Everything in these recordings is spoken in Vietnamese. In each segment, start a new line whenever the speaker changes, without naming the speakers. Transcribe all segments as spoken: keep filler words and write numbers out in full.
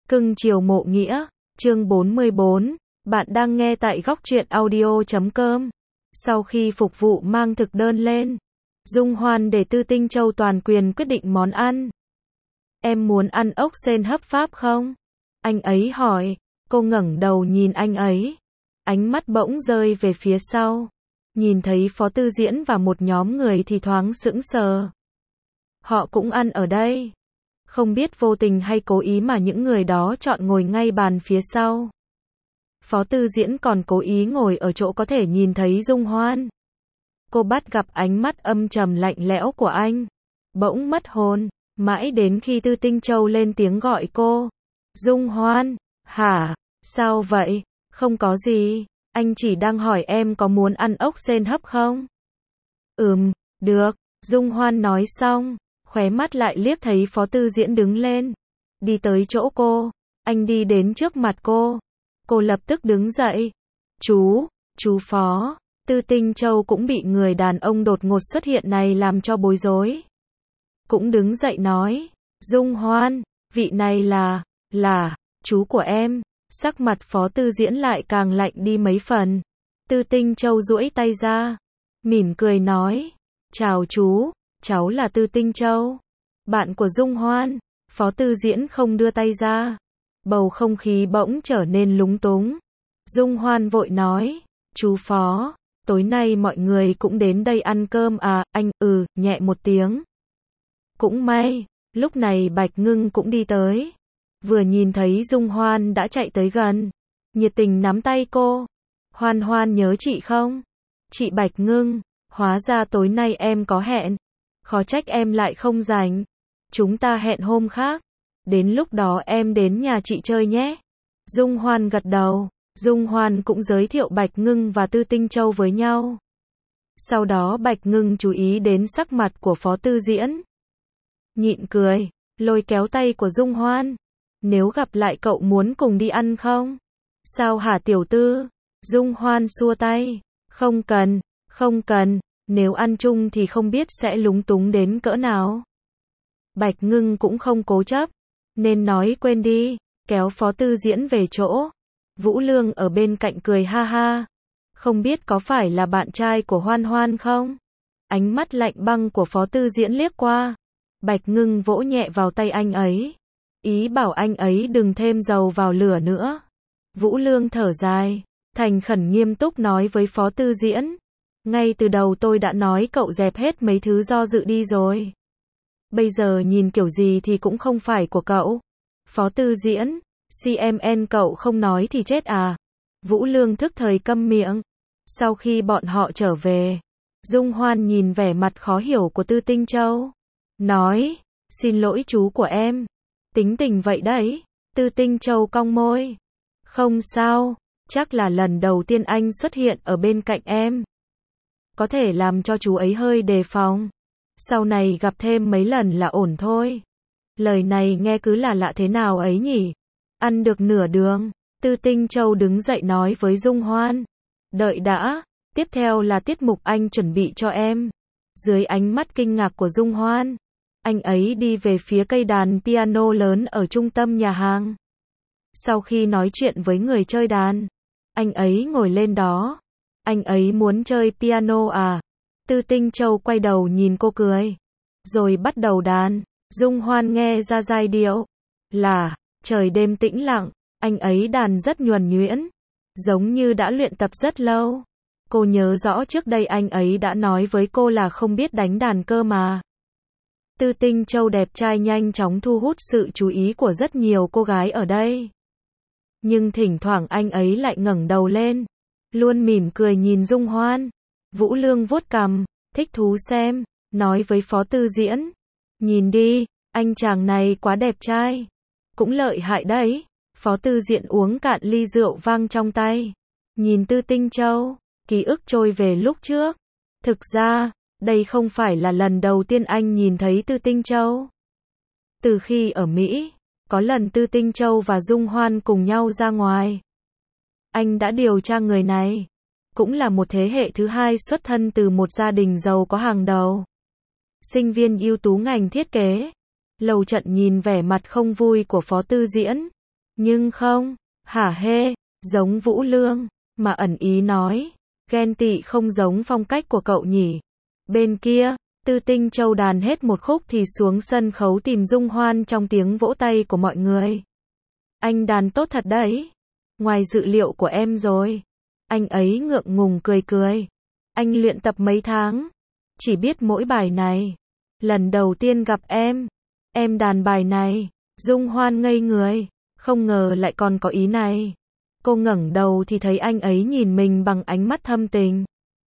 Cưng chiều mộ nghĩa, chương bốn mươi bốn, bạn đang nghe tại góc truyện audio chấm com. Sau khi phục vụ mang thực đơn lên, Dung Hoan để Tư Tinh Châu toàn quyền quyết định món ăn. Em muốn ăn ốc sên hấp Pháp không? Anh ấy hỏi, cô ngẩng đầu nhìn anh ấy. Ánh mắt bỗng rơi về phía sau. Nhìn thấy Phó Tư Diễn và một nhóm người thì thoáng sững sờ. Họ cũng ăn ở đây. Không biết vô tình hay cố ý mà những người đó chọn ngồi ngay bàn phía sau. Phó Tư Diễn còn cố ý ngồi ở chỗ có thể nhìn thấy Dung Hoan. Cô bắt gặp ánh mắt âm trầm lạnh lẽo của anh. Bỗng mất hồn, mãi đến khi Tư Tinh Châu lên tiếng gọi cô. Dung Hoan, hả, sao vậy? Không có gì, anh chỉ đang hỏi em có muốn ăn ốc sên hấp không? Ừm, được, Dung Hoan nói xong. Khóe mắt lại liếc thấy Phó Tư Diễn đứng lên, đi tới chỗ cô, anh đi đến trước mặt cô, cô lập tức đứng dậy, chú, chú Phó, Tư Tinh Châu cũng bị người đàn ông đột ngột xuất hiện này làm cho bối rối. Cũng đứng dậy nói, Dung Hoan, vị này là, là, chú của em, sắc mặt Phó Tư Diễn lại càng lạnh đi mấy phần. Tư Tinh Châu duỗi tay ra, mỉm cười nói, chào chú. Cháu là Tư Tinh Châu, bạn của Dung Hoan. Phó Tư Diễn không đưa tay ra. Bầu không khí bỗng trở nên lúng túng. Dung Hoan vội nói, chú Phó, tối nay mọi người cũng đến đây ăn cơm à? Anh ừ, nhẹ một tiếng. Cũng may, lúc này Bạch Ngưng cũng đi tới. Vừa nhìn thấy Dung Hoan đã chạy tới gần, nhiệt tình nắm tay cô. Hoan Hoan nhớ chị không? Chị Bạch Ngưng, hóa ra tối nay em có hẹn. Khó trách em lại không rảnh. Chúng ta hẹn hôm khác. Đến lúc đó em đến nhà chị chơi nhé. Dung Hoan gật đầu. Dung Hoan cũng giới thiệu Bạch Ngưng và Tư Tinh Châu với nhau. Sau đó Bạch Ngưng chú ý đến sắc mặt của Phó Tư Diễn. Nhịn cười, lôi kéo tay của Dung Hoan. Nếu gặp lại cậu muốn cùng đi ăn không? Sao hả tiểu tư? Dung Hoan xua tay. Không cần, không cần. Nếu ăn chung thì không biết sẽ lúng túng đến cỡ nào. Bạch Ngưng cũng không cố chấp, nên nói quên đi, kéo Phó Tư Diễn về chỗ. Vũ Lương ở bên cạnh cười ha ha. Không biết có phải là bạn trai của Hoan Hoan không? Ánh mắt lạnh băng của Phó Tư Diễn liếc qua. Bạch Ngưng vỗ nhẹ vào tay anh ấy. Ý bảo anh ấy đừng thêm dầu vào lửa nữa. Vũ Lương thở dài, thành khẩn nghiêm túc nói với Phó Tư Diễn. Ngay từ đầu tôi đã nói cậu dẹp hết mấy thứ do dự đi rồi. Bây giờ nhìn kiểu gì thì cũng không phải của cậu. Phó Tư Diễn, xê em en cậu không nói thì chết à? Vũ Lương thức thời câm miệng. Sau khi bọn họ trở về, Dung Hoan nhìn vẻ mặt khó hiểu của Tư Tinh Châu. Nói, xin lỗi chú của em. Tính tình vậy đấy. Tư Tinh Châu cong môi. Không sao, chắc là lần đầu tiên anh xuất hiện ở bên cạnh em. Có thể làm cho chú ấy hơi đề phòng. Sau này gặp thêm mấy lần là ổn thôi. Lời này nghe cứ là lạ thế nào ấy nhỉ? Ăn được nửa đường, Tư Tinh Châu đứng dậy nói với Dung Hoan. Đợi đã, tiếp theo là tiết mục anh chuẩn bị cho em. Dưới ánh mắt kinh ngạc của Dung Hoan, anh ấy đi về phía cây đàn piano lớn ở trung tâm nhà hàng. Sau khi nói chuyện với người chơi đàn, anh ấy ngồi lên đó. Anh ấy muốn chơi piano à? Tư Tinh Châu quay đầu nhìn cô cười. Rồi bắt đầu đàn. Dung Hoan nghe ra giai điệu. Là, trời đêm tĩnh lặng. Anh ấy đàn rất nhuần nhuyễn. Giống như đã luyện tập rất lâu. Cô nhớ rõ trước đây anh ấy đã nói với cô là không biết đánh đàn cơ mà. Tư Tinh Châu đẹp trai nhanh chóng thu hút sự chú ý của rất nhiều cô gái ở đây. Nhưng thỉnh thoảng anh ấy lại ngẩng đầu lên. Luôn mỉm cười nhìn Dung Hoan. Vũ Lương vuốt cằm, thích thú xem, nói với Phó Tư Diễn. Nhìn đi, anh chàng này quá đẹp trai. Cũng lợi hại đấy. Phó Tư Diễn uống cạn ly rượu vang trong tay. Nhìn Tư Tinh Châu, ký ức trôi về lúc trước. Thực ra, đây không phải là lần đầu tiên anh nhìn thấy Tư Tinh Châu. Từ khi ở Mỹ, có lần Tư Tinh Châu và Dung Hoan cùng nhau ra ngoài. Anh đã điều tra người này. Cũng là một thế hệ thứ hai xuất thân từ một gia đình giàu có hàng đầu. Sinh viên ưu tú ngành thiết kế. Lầu Trận nhìn vẻ mặt không vui của Phó Tư Diễn. Nhưng không, hả hê, giống Vũ Lương, mà ẩn ý nói, ghen tị không giống phong cách của cậu nhỉ. Bên kia, Tư Tinh Châu đàn hết một khúc thì xuống sân khấu tìm Dung Hoan trong tiếng vỗ tay của mọi người. Anh đàn tốt thật đấy. Ngoài dự liệu của em rồi. Anh ấy ngượng ngùng cười cười. Anh luyện tập mấy tháng. Chỉ biết mỗi bài này. Lần đầu tiên gặp em. Em đàn bài này. Dung Hoan ngây người. Không ngờ lại còn có ý này. Cô ngẩng đầu thì thấy anh ấy nhìn mình bằng ánh mắt thâm tình.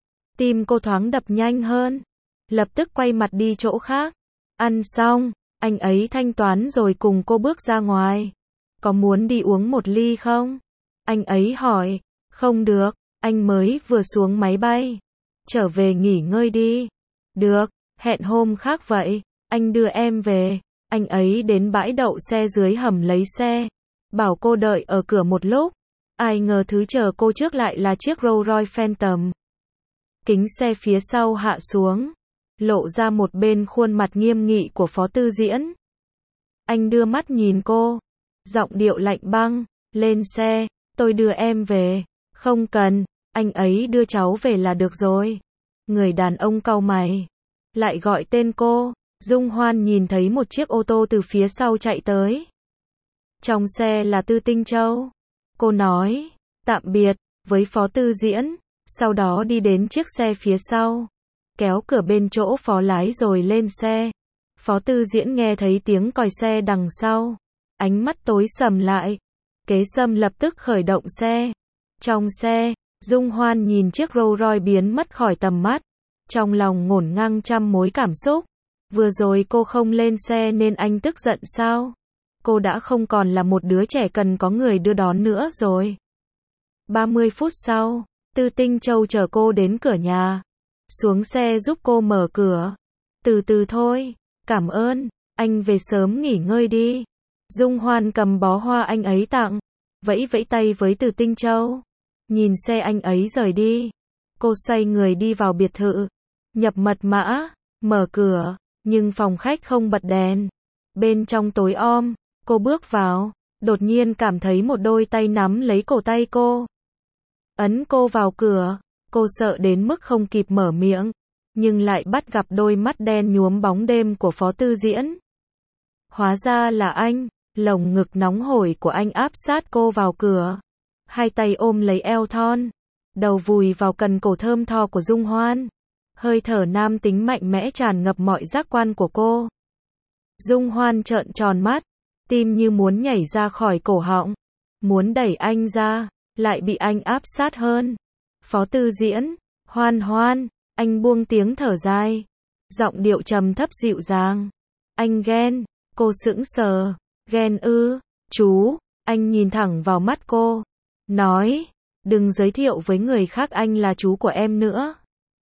Tim cô thoáng đập nhanh hơn. Lập tức quay mặt đi chỗ khác. Ăn xong, anh ấy thanh toán rồi cùng cô bước ra ngoài. Có muốn đi uống một ly không? Anh ấy hỏi. Không được, anh mới vừa xuống máy bay. Trở về nghỉ ngơi đi. Được, hẹn hôm khác vậy. Anh đưa em về. Anh ấy đến bãi đậu xe dưới hầm lấy xe. Bảo cô đợi ở cửa một lúc. Ai ngờ thứ chờ cô trước lại là chiếc Rolls Royce Phantom. Kính xe phía sau hạ xuống. Lộ ra một bên khuôn mặt nghiêm nghị của Phó Tư Diễn. Anh đưa mắt nhìn cô. Giọng điệu lạnh băng. Lên xe, tôi đưa em về. Không cần, anh ấy đưa cháu về là được rồi. Người đàn ông cau mày. Lại gọi tên cô. Dung Hoan nhìn thấy một chiếc ô tô từ phía sau chạy tới. Trong xe là Tư Tinh Châu. Cô nói, tạm biệt, với Phó Tư Diễn. Sau đó đi đến chiếc xe phía sau. Kéo cửa bên chỗ phó lái rồi lên xe. Phó Tư Diễn nghe thấy tiếng còi xe đằng sau. Ánh mắt tối sầm lại. Kế sâm lập tức khởi động xe. Trong xe, Dung Hoan nhìn chiếc Rolls Royce biến mất khỏi tầm mắt. Trong lòng ngổn ngang trăm mối cảm xúc. Vừa rồi cô không lên xe nên anh tức giận sao? Cô đã không còn là một đứa trẻ cần có người đưa đón nữa rồi. ba mươi phút sau, Tư Tinh Châu chở cô đến cửa nhà. Xuống xe giúp cô mở cửa. Từ từ thôi, cảm ơn, anh về sớm nghỉ ngơi đi. Dung Hoan cầm bó hoa anh ấy tặng, vẫy vẫy tay với Từ Tinh Châu. Nhìn xe anh ấy rời đi. Cô xoay người đi vào biệt thự. Nhập mật mã, mở cửa, nhưng phòng khách không bật đèn. Bên trong tối om, cô bước vào, đột nhiên cảm thấy một đôi tay nắm lấy cổ tay cô. Ấn cô vào cửa. Cô sợ đến mức không kịp mở miệng, nhưng lại bắt gặp đôi mắt đen nhuốm bóng đêm của Phó Tư Diễn. Hóa ra là anh, lồng ngực nóng hổi của anh áp sát cô vào cửa. Hai tay ôm lấy eo thon, đầu vùi vào cần cổ thơm tho của Dung Hoan. Hơi thở nam tính mạnh mẽ tràn ngập mọi giác quan của cô. Dung Hoan trợn tròn mắt, tim như muốn nhảy ra khỏi cổ họng. Muốn đẩy anh ra, lại bị anh áp sát hơn. Phó Tư Diễn, Hoan Hoan, anh buông tiếng thở dài. Giọng điệu trầm thấp dịu dàng. Anh ghen, cô sững sờ. Ghen ư, chú, anh nhìn thẳng vào mắt cô. Nói, đừng giới thiệu với người khác anh là chú của em nữa.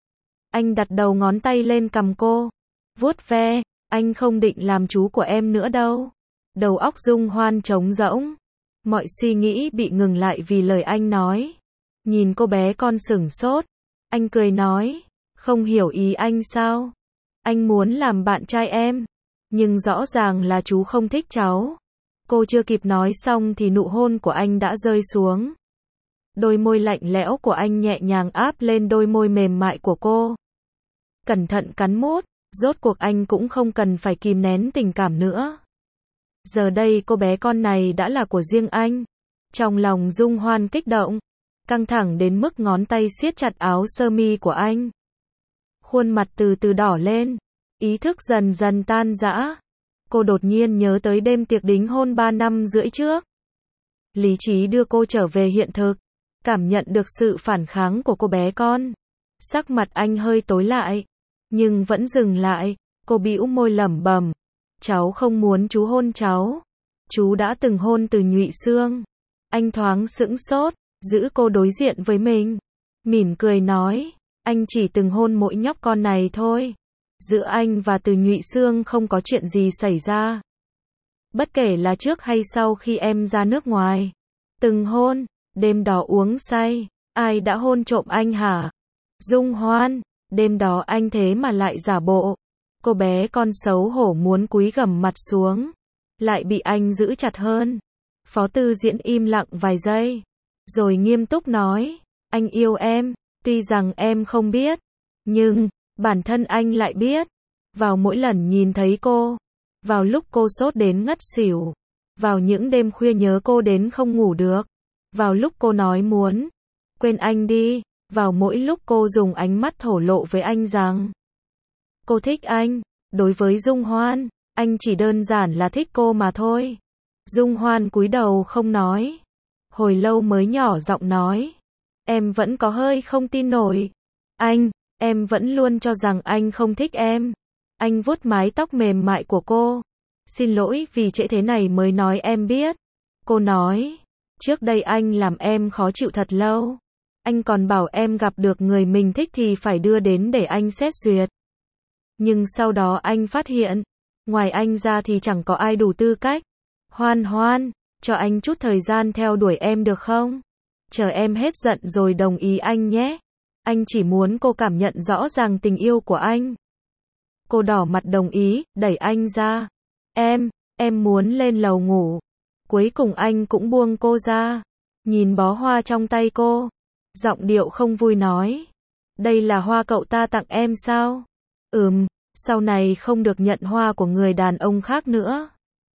Anh đặt đầu ngón tay lên cằm cô. Vuốt ve, anh không định làm chú của em nữa đâu. Đầu óc Dung Hoan trống rỗng. Mọi suy nghĩ bị ngừng lại vì lời anh nói. Nhìn cô bé con sửng sốt. Anh cười nói, không hiểu ý anh sao? Anh muốn làm bạn trai em. Nhưng rõ ràng là chú không thích cháu. Cô chưa kịp nói xong thì nụ hôn của anh đã rơi xuống. Đôi môi lạnh lẽo của anh nhẹ nhàng áp lên đôi môi mềm mại của cô. Cẩn thận cắn mút, rốt cuộc anh cũng không cần phải kìm nén tình cảm nữa. Giờ đây cô bé con này đã là của riêng anh. Trong lòng Dung Hoan kích động, căng thẳng đến mức ngón tay siết chặt áo sơ mi của anh. Khuôn mặt từ từ đỏ lên, ý thức dần dần tan rã. Cô đột nhiên nhớ tới đêm tiệc đính hôn ba năm rưỡi trước. Lý trí đưa cô trở về hiện thực, cảm nhận được sự phản kháng của cô bé con. Sắc mặt anh hơi tối lại, nhưng vẫn dừng lại. Cô bĩu môi lẩm bẩm, cháu không muốn chú hôn cháu. Chú đã từng hôn Từ Nhụy Sương. Anh thoáng sững sốt, giữ cô đối diện với mình. Mỉm cười nói, anh chỉ từng hôn mỗi nhóc con này thôi. Giữa anh và Từ Nhụy Sương không có chuyện gì xảy ra. Bất kể là trước hay sau khi em ra nước ngoài. Từng hôn, đêm đó uống say, ai đã hôn trộm anh hả? Dung Hoan, đêm đó anh thế mà lại giả bộ. Cô bé con xấu hổ muốn cúi gằm mặt xuống, lại bị anh giữ chặt hơn. Phó Tư Diễn im lặng vài giây, rồi nghiêm túc nói, anh yêu em, tuy rằng em không biết, nhưng, bản thân anh lại biết. Vào mỗi lần nhìn thấy cô, vào lúc cô sốt đến ngất xỉu, vào những đêm khuya nhớ cô đến không ngủ được, vào lúc cô nói muốn quên anh đi, vào mỗi lúc cô dùng ánh mắt thổ lộ với anh rằng cô thích anh. Đối với Dung Hoan, anh chỉ đơn giản là thích cô mà thôi. Dung Hoan cúi đầu không nói, hồi lâu mới nhỏ giọng nói, em vẫn có hơi không tin nổi. Anh, em vẫn luôn cho rằng anh không thích em. Anh vuốt mái tóc mềm mại của cô. Xin lỗi vì trễ thế này mới nói em biết. Cô nói, trước đây anh làm em khó chịu thật lâu. Anh còn bảo em gặp được người mình thích thì phải đưa đến để anh xét duyệt. Nhưng sau đó anh phát hiện, ngoài anh ra thì chẳng có ai đủ tư cách. Hoan Hoan, cho anh chút thời gian theo đuổi em được không? Chờ em hết giận rồi đồng ý anh nhé. Anh chỉ muốn cô cảm nhận rõ ràng tình yêu của anh. Cô đỏ mặt đồng ý, đẩy anh ra. Em, em muốn lên lầu ngủ. Cuối cùng anh cũng buông cô ra. Nhìn bó hoa trong tay cô. Giọng điệu không vui nói. Đây là hoa cậu ta tặng em sao? Ừm, sau này không được nhận hoa của người đàn ông khác nữa.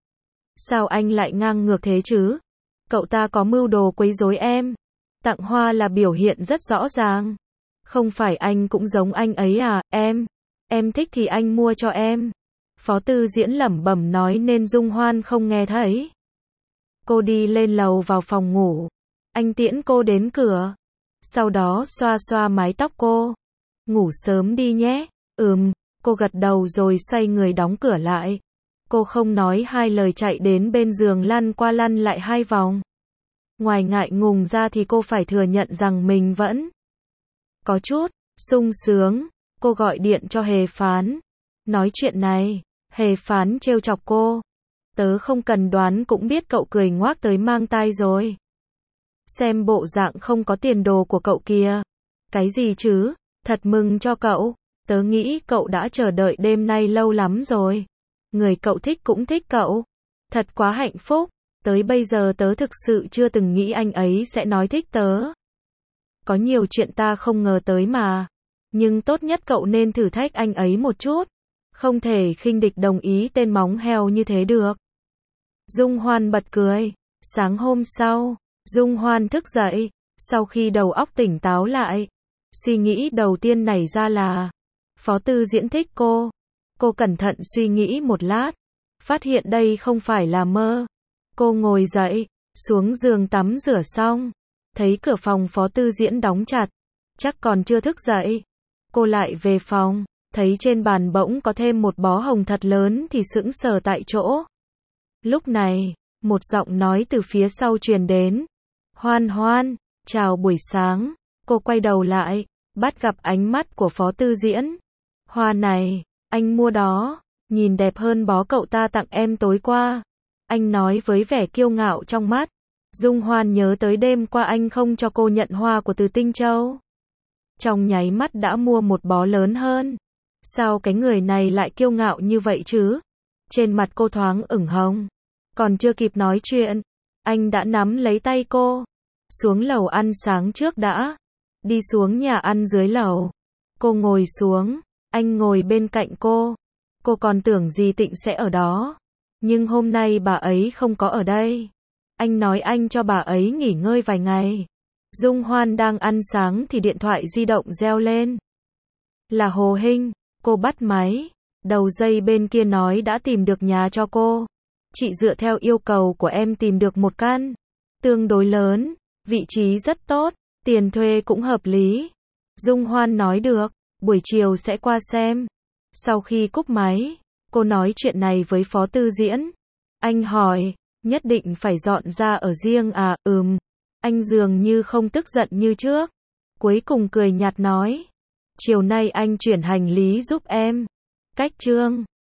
Sao anh lại ngang ngược thế chứ? Cậu ta có mưu đồ quấy rối em. Tặng hoa là biểu hiện rất rõ ràng. Không phải anh cũng giống anh ấy à, em? Em thích thì anh mua cho em. Phó Tư Diễn lẩm bẩm nói nên Dung Hoan không nghe thấy. Cô đi lên lầu vào phòng ngủ. Anh tiễn cô đến cửa. Sau đó xoa xoa mái tóc cô. Ngủ sớm đi nhé. Ừm, cô gật đầu rồi xoay người đóng cửa lại. Cô không nói hai lời chạy đến bên giường lăn qua lăn lại hai vòng. Ngoài ngại ngùng ra thì cô phải thừa nhận rằng mình vẫn có chút sung sướng. Cô gọi điện cho Hề Phán. Nói chuyện này, Hề Phán trêu chọc cô. Tớ không cần đoán cũng biết cậu cười ngoác tới mang tai rồi. Xem bộ dạng không có tiền đồ của cậu kìa. Cái gì chứ? Thật mừng cho cậu. Tớ nghĩ cậu đã chờ đợi đêm nay lâu lắm rồi. Người cậu thích cũng thích cậu. Thật quá hạnh phúc. Tới bây giờ tớ thực sự chưa từng nghĩ anh ấy sẽ nói thích tớ. Có nhiều chuyện ta không ngờ tới mà. Nhưng tốt nhất cậu nên thử thách anh ấy một chút. Không thể khinh địch đồng ý tên móng heo như thế được. Dung Hoan bật cười. Sáng hôm sau, Dung Hoan thức dậy. Sau khi đầu óc tỉnh táo lại, suy nghĩ đầu tiên nảy ra là Phó Tư Diễn thích cô. Cô cẩn thận suy nghĩ một lát. Phát hiện đây không phải là mơ. Cô ngồi dậy, xuống giường tắm rửa xong. Thấy cửa phòng Phó Tư Diễn đóng chặt. Chắc còn chưa thức dậy. Cô lại về phòng, thấy trên bàn bỗng có thêm một bó hồng thật lớn thì sững sờ tại chỗ. Lúc này, một giọng nói từ phía sau truyền đến. Hoan Hoan, chào buổi sáng. Cô quay đầu lại, bắt gặp ánh mắt của Phó Tư Diễn. Hoa này, anh mua đó, nhìn đẹp hơn bó cậu ta tặng em tối qua. Anh nói với vẻ kiêu ngạo trong mắt. Dung Hoan nhớ tới đêm qua anh không cho cô nhận hoa của Từ Tinh Châu. Trong nháy mắt đã mua một bó lớn hơn. Sao cái người này lại kiêu ngạo như vậy chứ? Trên mặt cô thoáng ửng hồng. Còn chưa kịp nói chuyện, anh đã nắm lấy tay cô. Xuống lầu ăn sáng trước đã. Đi xuống nhà ăn dưới lầu. Cô ngồi xuống, anh ngồi bên cạnh cô. Cô còn tưởng dì Tịnh sẽ ở đó. Nhưng hôm nay bà ấy không có ở đây. Anh nói anh cho bà ấy nghỉ ngơi vài ngày. Dung Hoan đang ăn sáng thì điện thoại di động reo lên. Là Hồ Hinh. Cô bắt máy. Đầu dây bên kia nói đã tìm được nhà cho cô. Chị dựa theo yêu cầu của em tìm được một căn. Tương đối lớn. Vị trí rất tốt. Tiền thuê cũng hợp lý. Dung Hoan nói được. Buổi chiều sẽ qua xem. Sau khi cúp máy, cô nói chuyện này với Phó Tư Diễn. Anh hỏi, nhất định phải dọn ra ở riêng à? Ừm. Anh dường như không tức giận như trước. Cuối cùng cười nhạt nói. Chiều nay anh chuyển hành lý giúp em. Cách Trương.